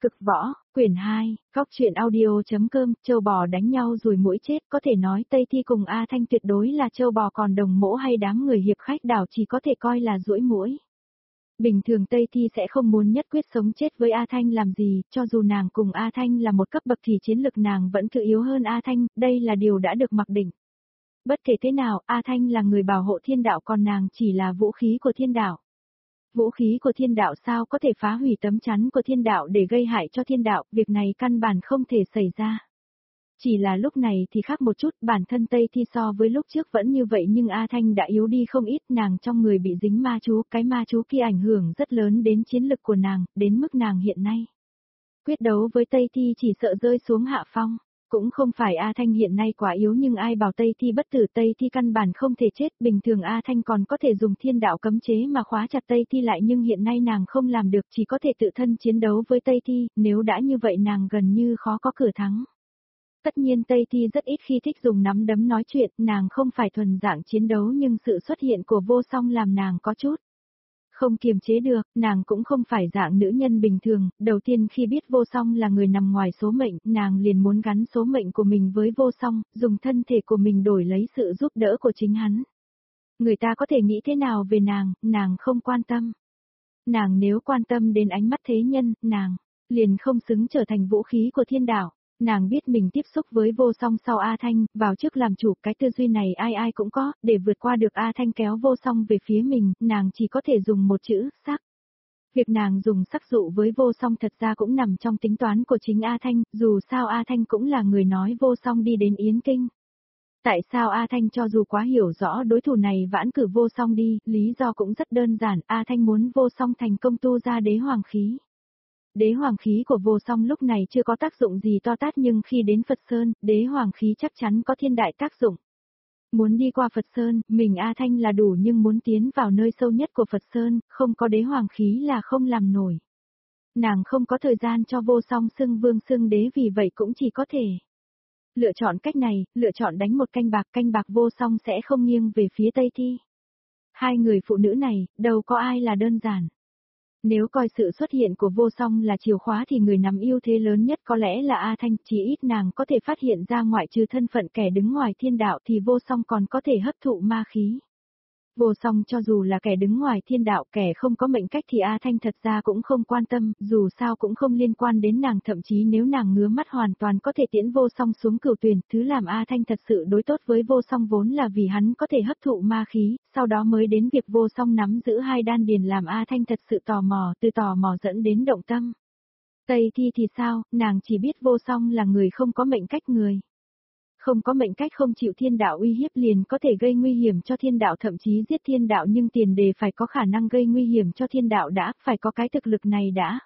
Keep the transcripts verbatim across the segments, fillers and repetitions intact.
Cực võ, quyển hai, góc truyện audio.com, châu bò đánh nhau rồi mũi chết, có thể nói Tây Thi cùng A Thanh tuyệt đối là châu bò, còn đồng mỗ hay đám người hiệp khách đảo chỉ có thể coi là duỗi mũi. Bình thường Tây Thi sẽ không muốn nhất quyết sống chết với A Thanh làm gì, cho dù nàng cùng A Thanh là một cấp bậc thì chiến lực nàng vẫn cứ yếu hơn A Thanh, đây là điều đã được mặc định. Bất kể thế nào, A Thanh là người bảo hộ thiên đạo, còn nàng chỉ là vũ khí của thiên đạo. Vũ khí của thiên đạo sao có thể phá hủy tấm chắn của thiên đạo để gây hại cho thiên đạo, việc này căn bản không thể xảy ra. Chỉ là lúc này thì khác một chút, bản thân Tây Thi so với lúc trước vẫn như vậy nhưng A Thanh đã yếu đi không ít, nàng trong người bị dính ma chú, cái ma chú kia ảnh hưởng rất lớn đến chiến lực của nàng, đến mức nàng hiện nay. Quyết đấu với Tây Thi chỉ sợ rơi xuống hạ phong. Cũng không phải A Thanh hiện nay quá yếu nhưng ai bảo Tây Thi bất tử, Tây Thi căn bản không thể chết, bình thường A Thanh còn có thể dùng thiên đạo cấm chế mà khóa chặt Tây Thi lại nhưng hiện nay nàng không làm được, chỉ có thể tự thân chiến đấu với Tây Thi, nếu đã như vậy nàng gần như khó có cửa thắng. Tất nhiên Tây Thi rất ít khi thích dùng nắm đấm nói chuyện, nàng không phải thuần dạng chiến đấu nhưng sự xuất hiện của Vô Song làm nàng có chút không kiềm chế được, nàng cũng không phải dạng nữ nhân bình thường, đầu tiên khi biết Vô Song là người nằm ngoài số mệnh, nàng liền muốn gắn số mệnh của mình với Vô Song, dùng thân thể của mình đổi lấy sự giúp đỡ của chính hắn. Người ta có thể nghĩ thế nào về nàng, nàng không quan tâm. Nàng nếu quan tâm đến ánh mắt thế nhân, nàng liền không xứng trở thành vũ khí của thiên đạo. Nàng biết mình tiếp xúc với Vô Song sau A Thanh, vào trước làm chủ, cái tư duy này ai ai cũng có, để vượt qua được A Thanh kéo Vô Song về phía mình, nàng chỉ có thể dùng một chữ, sắc. Việc nàng dùng sắc dụ với Vô Song thật ra cũng nằm trong tính toán của chính A Thanh, dù sao A Thanh cũng là người nói Vô Song đi đến Yến Kinh. Tại sao A Thanh cho dù quá hiểu rõ đối thủ này vãn cử Vô Song đi, lý do cũng rất đơn giản, A Thanh muốn Vô Song thành công tu ra đế hoàng khí. Đế hoàng khí của Vô Song lúc này chưa có tác dụng gì to tát nhưng khi đến Phật Sơn, đế hoàng khí chắc chắn có thiên đại tác dụng. Muốn đi qua Phật Sơn, mình A Thanh là đủ nhưng muốn tiến vào nơi sâu nhất của Phật Sơn, không có đế hoàng khí là không làm nổi. Nàng không có thời gian cho Vô Song xưng vương xưng đế vì vậy cũng chỉ có thể lựa chọn cách này, lựa chọn đánh một canh bạc, canh bạc Vô Song sẽ không nghiêng về phía Tây Thi. Hai người phụ nữ này, đâu có ai là đơn giản. Nếu coi sự xuất hiện của Vô Song là chìa khóa thì người nắm ưu thế lớn nhất có lẽ là A Thanh, chỉ ít nàng có thể phát hiện ra ngoại trừ thân phận kẻ đứng ngoài thiên đạo thì Vô Song còn có thể hấp thụ ma khí. Vô Song cho dù là kẻ đứng ngoài thiên đạo, kẻ không có mệnh cách thì A Thanh thật ra cũng không quan tâm, dù sao cũng không liên quan đến nàng, thậm chí nếu nàng ngứa mắt hoàn toàn có thể tiễn Vô Song xuống cửu tuyền, thứ làm A Thanh thật sự đối tốt với Vô Song vốn là vì hắn có thể hấp thụ ma khí, sau đó mới đến việc Vô Song nắm giữ hai đan điền làm A Thanh thật sự tò mò, từ tò mò dẫn đến động tâm. Tây Thi thì sao, nàng chỉ biết Vô Song là người không có mệnh cách người. Không có mệnh cách không chịu thiên đạo uy hiếp liền có thể gây nguy hiểm cho thiên đạo, thậm chí giết thiên đạo, nhưng tiền đề phải có khả năng gây nguy hiểm cho thiên đạo đã, phải có cái thực lực này đã.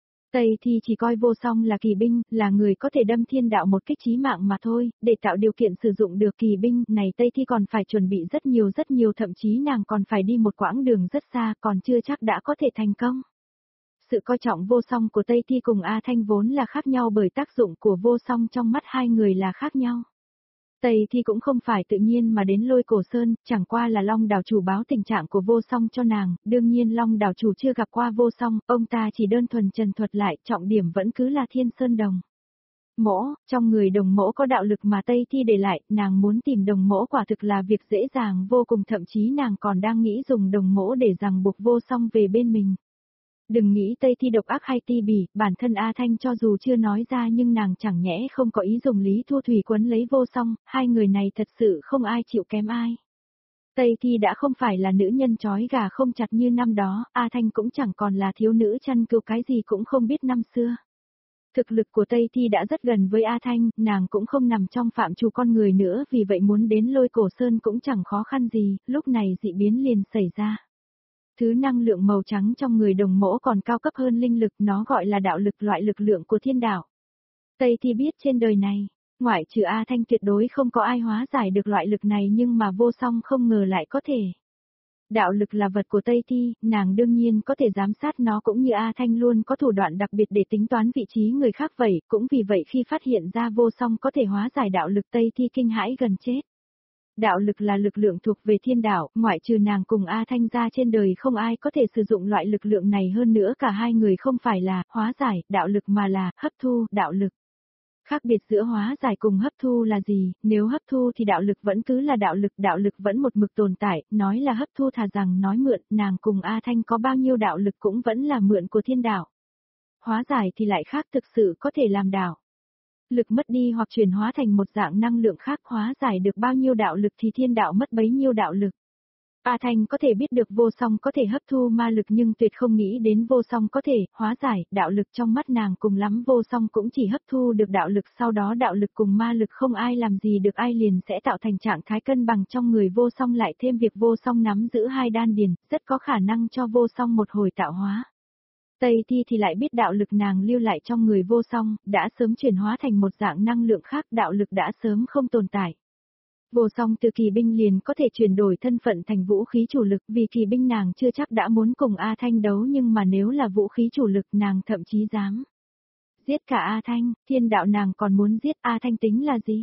Tây Thi chỉ coi Vô Song là kỳ binh, là người có thể đâm thiên đạo một kích chí mạng mà thôi, để tạo điều kiện sử dụng được kỳ binh này Tây Thi còn phải chuẩn bị rất nhiều rất nhiều, thậm chí nàng còn phải đi một quãng đường rất xa, còn chưa chắc đã có thể thành công. Sự coi trọng Vô Song của Tây Thi cùng A Thanh vốn là khác nhau bởi tác dụng của Vô Song trong mắt hai người là khác nhau. Tây Thi cũng không phải tự nhiên mà đến Lôi Cổ Sơn, chẳng qua là Long đảo chủ báo tình trạng của Vô Song cho nàng, đương nhiên Long đảo chủ chưa gặp qua Vô Song, ông ta chỉ đơn thuần trần thuật lại, trọng điểm vẫn cứ là Thiên Sơn Đồng. Mỗ, trong người đồng mỗ có đạo lực mà Tây Thi để lại, nàng muốn tìm đồng mỗ quả thực là việc dễ dàng vô cùng, thậm chí nàng còn đang nghĩ dùng đồng mỗ để ràng buộc Vô Song về bên mình. Đừng nghĩ Tây Thi độc ác hay ti bỉ, bản thân A Thanh cho dù chưa nói ra nhưng nàng chẳng nhẽ không có ý dùng Lý Thu Thủy quấn lấy Vô Song, hai người này thật sự không ai chịu kém ai. Tây Thi đã không phải là nữ nhân trói gà không chặt như năm đó, A Thanh cũng chẳng còn là thiếu nữ chăn cừu cái gì cũng không biết năm xưa. Thực lực của Tây Thi đã rất gần với A Thanh, nàng cũng không nằm trong phạm trù con người nữa, vì vậy muốn đến Lôi Cổ Sơn cũng chẳng khó khăn gì, lúc này dị biến liền xảy ra. Thứ năng lượng màu trắng trong người đồng mỗ còn cao cấp hơn linh lực, nó gọi là đạo lực, loại lực lượng của thiên đạo. Tây Thi biết trên đời này, ngoại trừ A Thanh tuyệt đối không có ai hóa giải được loại lực này, nhưng mà Vô Song không ngờ lại có thể. Đạo lực là vật của Tây Thi, nàng đương nhiên có thể giám sát nó, cũng như A Thanh luôn có thủ đoạn đặc biệt để tính toán vị trí người khác vậy, cũng vì vậy khi phát hiện ra Vô Song có thể hóa giải đạo lực Tây Thi kinh hãi gần chết. Đạo lực là lực lượng thuộc về thiên đạo, ngoại trừ nàng cùng A Thanh ra trên đời không ai có thể sử dụng loại lực lượng này, hơn nữa cả hai người không phải là hóa giải đạo lực mà là hấp thu đạo lực. Khác biệt giữa hóa giải cùng hấp thu là gì? Nếu hấp thu thì đạo lực vẫn cứ là đạo lực, đạo lực vẫn một mực tồn tại, nói là hấp thu thà rằng nói mượn, nàng cùng A Thanh có bao nhiêu đạo lực cũng vẫn là mượn của thiên đạo. Hóa giải thì lại khác, thực sự có thể làm đạo lực mất đi hoặc chuyển hóa thành một dạng năng lượng khác, hóa giải được bao nhiêu đạo lực thì thiên đạo mất bấy nhiêu đạo lực. A Thanh có thể biết được vô song có thể hấp thu ma lực nhưng tuyệt không nghĩ đến vô song có thể hóa giải đạo lực, trong mắt nàng cùng lắm vô song cũng chỉ hấp thu được đạo lực, sau đó đạo lực cùng ma lực không ai làm gì được ai liền sẽ tạo thành trạng thái cân bằng trong người vô song, lại thêm việc vô song nắm giữ hai đan điền, rất có khả năng cho vô song một hồi tạo hóa. Tây Thi thì lại biết đạo lực nàng lưu lại trong người vô song, đã sớm chuyển hóa thành một dạng năng lượng khác, đạo lực đã sớm không tồn tại. Vô song từ kỳ binh liền có thể chuyển đổi thân phận thành vũ khí chủ lực, vì kỳ binh nàng chưa chắc đã muốn cùng A Thanh đấu, nhưng mà nếu là vũ khí chủ lực nàng thậm chí dám giết cả A Thanh, thiên đạo nàng còn muốn giết A Thanh tính là gì?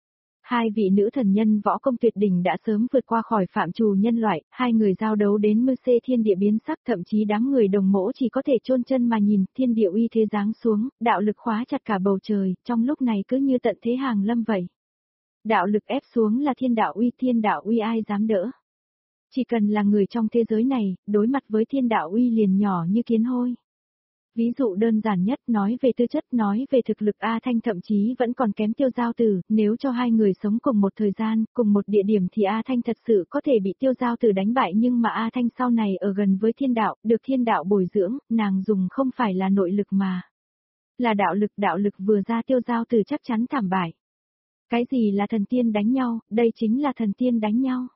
Hai vị nữ thần nhân võ công tuyệt đỉnh đã sớm vượt qua khỏi phạm trù nhân loại, hai người giao đấu đến mưu xê thiên địa biến sắc, thậm chí đám người đồng mỗ chỉ có thể chôn chân mà nhìn, thiên địa uy thế giáng xuống, đạo lực khóa chặt cả bầu trời, trong lúc này cứ như tận thế hàng lâm vậy. Đạo lực ép xuống là thiên đạo uy, thiên đạo uy ai dám đỡ. Chỉ cần là người trong thế giới này, đối mặt với thiên đạo uy liền nhỏ như kiến hôi. Ví dụ đơn giản nhất, nói về tư chất, nói về thực lực, A Thanh thậm chí vẫn còn kém Tiêu Giao Tử, nếu cho hai người sống cùng một thời gian, cùng một địa điểm thì A Thanh thật sự có thể bị Tiêu Giao Tử đánh bại, nhưng mà A Thanh sau này ở gần với thiên đạo, được thiên đạo bồi dưỡng, nàng dùng không phải là nội lực mà là đạo lực, đạo lực vừa ra Tiêu Giao Tử chắc chắn thảm bại. Cái gì là thần tiên đánh nhau, đây chính là thần tiên đánh nhau.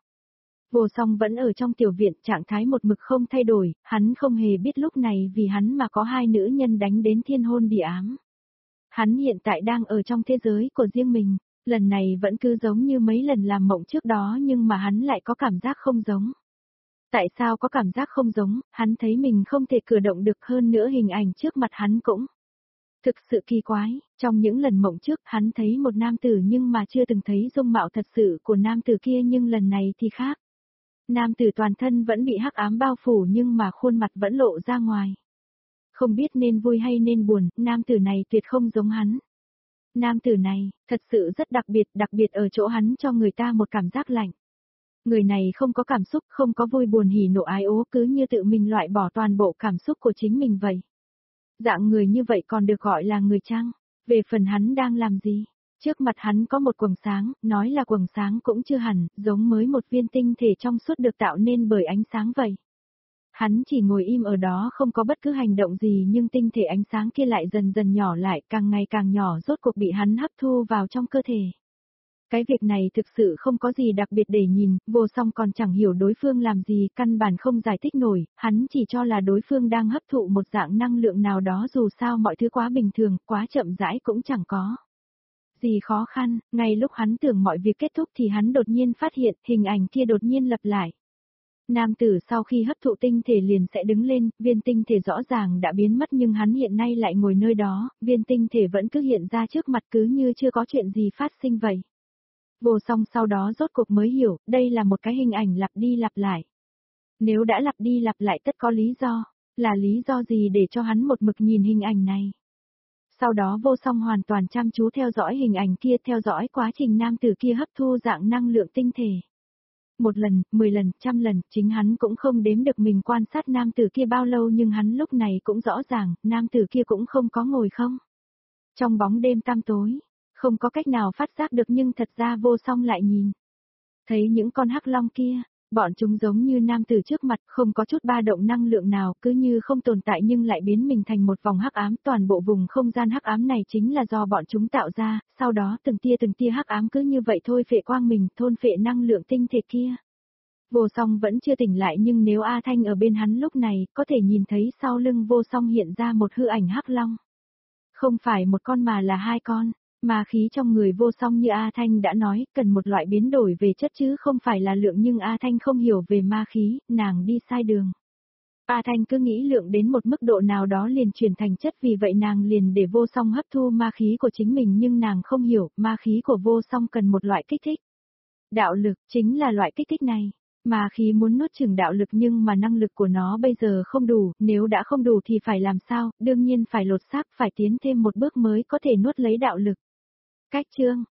Vô song vẫn ở trong tiểu viện, trạng thái một mực không thay đổi, hắn không hề biết lúc này vì hắn mà có hai nữ nhân đánh đến thiên hôn địa ám. Hắn hiện tại đang ở trong thế giới của riêng mình, lần này vẫn cứ giống như mấy lần làm mộng trước đó, nhưng mà hắn lại có cảm giác không giống. Tại sao có cảm giác không giống? Hắn thấy mình không thể cử động được, hơn nữa hình ảnh trước mặt hắn cũng thực sự kỳ quái, trong những lần mộng trước hắn thấy một nam tử nhưng mà chưa từng thấy dung mạo thật sự của nam tử kia, nhưng lần này thì khác. Nam tử toàn thân vẫn bị hắc ám bao phủ nhưng mà khuôn mặt vẫn lộ ra ngoài. Không biết nên vui hay nên buồn, nam tử này tuyệt không giống hắn. Nam tử này, thật sự rất đặc biệt, đặc biệt ở chỗ hắn cho người ta một cảm giác lạnh. Người này không có cảm xúc, không có vui buồn hỉ nộ ái ố, cứ như tự mình loại bỏ toàn bộ cảm xúc của chính mình vậy. Dạng người như vậy còn được gọi là người chăng? Về phần hắn đang làm gì? Trước mặt hắn có một quầng sáng, nói là quầng sáng cũng chưa hẳn, giống mới một viên tinh thể trong suốt được tạo nên bởi ánh sáng vậy. Hắn chỉ ngồi im ở đó không có bất cứ hành động gì, nhưng tinh thể ánh sáng kia lại dần dần nhỏ lại, càng ngày càng nhỏ, rốt cuộc bị hắn hấp thu vào trong cơ thể. Cái việc này thực sự không có gì đặc biệt để nhìn, vô song còn chẳng hiểu đối phương làm gì, căn bản không giải thích nổi, hắn chỉ cho là đối phương đang hấp thụ một dạng năng lượng nào đó, dù sao mọi thứ quá bình thường, quá chậm rãi cũng chẳng có gì khó khăn. Ngay lúc hắn tưởng mọi việc kết thúc thì hắn đột nhiên phát hiện hình ảnh kia đột nhiên lặp lại. Nam tử sau khi hấp thụ tinh thể liền sẽ đứng lên, viên tinh thể rõ ràng đã biến mất nhưng hắn hiện nay lại ngồi nơi đó, viên tinh thể vẫn cứ hiện ra trước mặt cứ như chưa có chuyện gì phát sinh vậy. Vô song sau đó rốt cuộc mới hiểu, đây là một cái hình ảnh lặp đi lặp lại. Nếu đã lặp đi lặp lại tất có lý do, là lý do gì để cho hắn một mực nhìn hình ảnh này? Sau đó vô song hoàn toàn chăm chú theo dõi hình ảnh kia, theo dõi quá trình nam tử kia hấp thu dạng năng lượng tinh thể. Một lần, mười lần, trăm lần, chính hắn cũng không đếm được mình quan sát nam tử kia bao lâu, nhưng hắn lúc này cũng rõ ràng, nam tử kia cũng không có ngồi không. Trong bóng đêm tăm tối, không có cách nào phát giác được, nhưng thật ra vô song lại nhìn. Thấy những con hắc long kia, bọn chúng giống như nam tử trước mặt, không có chút ba động năng lượng nào, cứ như không tồn tại nhưng lại biến mình thành một vòng hắc ám, toàn bộ vùng không gian hắc ám này chính là do bọn chúng tạo ra, sau đó từng tia từng tia hắc ám cứ như vậy thôi phệ quang mình, thôn phệ năng lượng tinh thể kia. Vô song vẫn chưa tỉnh lại, nhưng nếu A Thanh ở bên hắn lúc này, có thể nhìn thấy sau lưng vô song hiện ra một hư ảnh hắc long. Không phải một con mà là hai con. Ma khí trong người vô song như A Thanh đã nói, cần một loại biến đổi về chất chứ không phải là lượng, nhưng A Thanh không hiểu về ma khí, nàng đi sai đường. A Thanh cứ nghĩ lượng đến một mức độ nào đó liền chuyển thành chất, vì vậy nàng liền để vô song hấp thu ma khí của chính mình, nhưng nàng không hiểu, ma khí của vô song cần một loại kích thích. Đạo lực chính là loại kích thích này. Mà khí muốn nuốt chửng đạo lực nhưng mà năng lực của nó bây giờ không đủ, nếu đã không đủ thì phải làm sao, đương nhiên phải lột xác, phải tiến thêm một bước mới có thể nuốt lấy đạo lực. Cách chương